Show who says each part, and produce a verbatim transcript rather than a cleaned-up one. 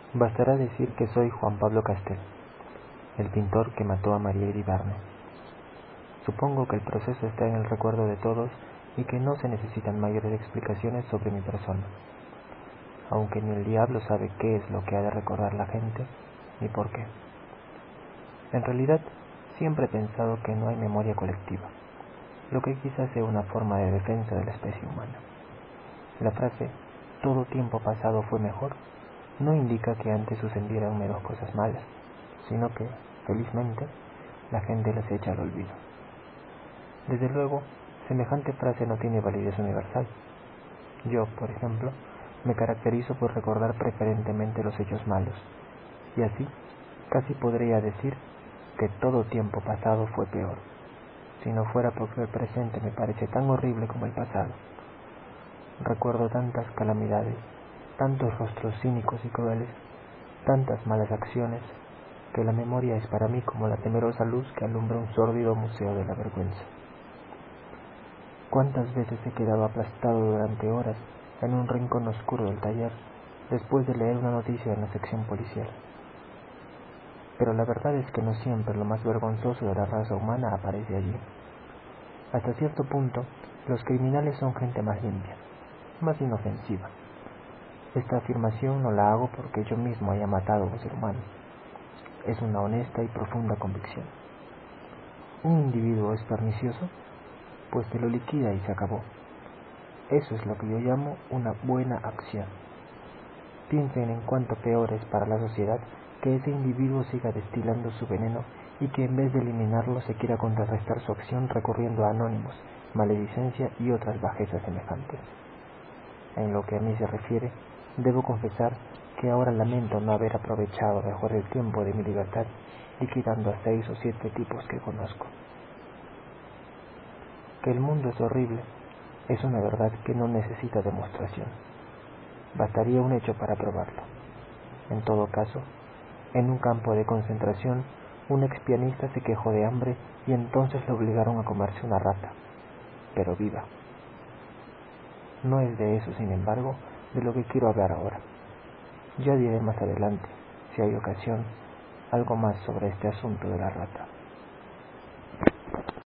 Speaker 1: Bastará decir que soy Juan Pablo Castel, el pintor que mató a María Iribarne. Supongo que el proceso está en el recuerdo de todos y que no se necesitan mayores explicaciones sobre mi persona, aunque ni el diablo sabe qué es lo que ha de recordar la gente ni por qué. En realidad, siempre he pensado que no hay memoria colectiva, lo que quizás sea una forma de defensa de la especie humana. La frase «todo tiempo pasado fue mejor» no indica que antes sucedieran menos cosas malas, sino que, felizmente, la gente las echa al olvido. Desde luego, semejante frase no tiene validez universal. Yo, por ejemplo, me caracterizo por recordar preferentemente los hechos malos, y así casi podría decir que todo tiempo pasado fue peor, si no fuera porque el presente me parece tan horrible como el pasado. Recuerdo tantas calamidades, tantos rostros cínicos y crueles, tantas malas acciones, que la memoria es para mí como la temerosa luz que alumbra un sórdido museo de la vergüenza. ¿Cuántas veces he quedado aplastado durante horas en un rincón oscuro del taller después de leer una noticia en la sección policial? Pero la verdad es que no siempre lo más vergonzoso de la raza humana aparece allí. Hasta cierto punto, los criminales son gente más limpia, más inofensiva. Esta afirmación no la hago porque yo mismo haya matado a un ser humano. Es una honesta y profunda convicción. ¿Un individuo es pernicioso? Pues te lo liquida y se acabó. Eso es lo que yo llamo una buena acción. Piensen en cuánto peor es para la sociedad que ese individuo siga destilando su veneno y que en vez de eliminarlo se quiera contrarrestar su acción recurriendo a anónimos, maledicencia y otras bajezas semejantes. En lo que a mí se refiere, debo confesar que ahora lamento no haber aprovechado mejor el tiempo de mi libertad liquidando a seis o siete tipos que conozco. Que el mundo es horrible es una verdad que no necesita demostración. Bastaría un hecho para probarlo. En todo caso, en un campo de concentración, un expianista se quejó de hambre y entonces le obligaron a comerse una rata, pero viva. No es de eso, sin embargo, de lo que quiero hablar ahora. Ya diré más adelante, si hay ocasión, algo más sobre este asunto de la rata.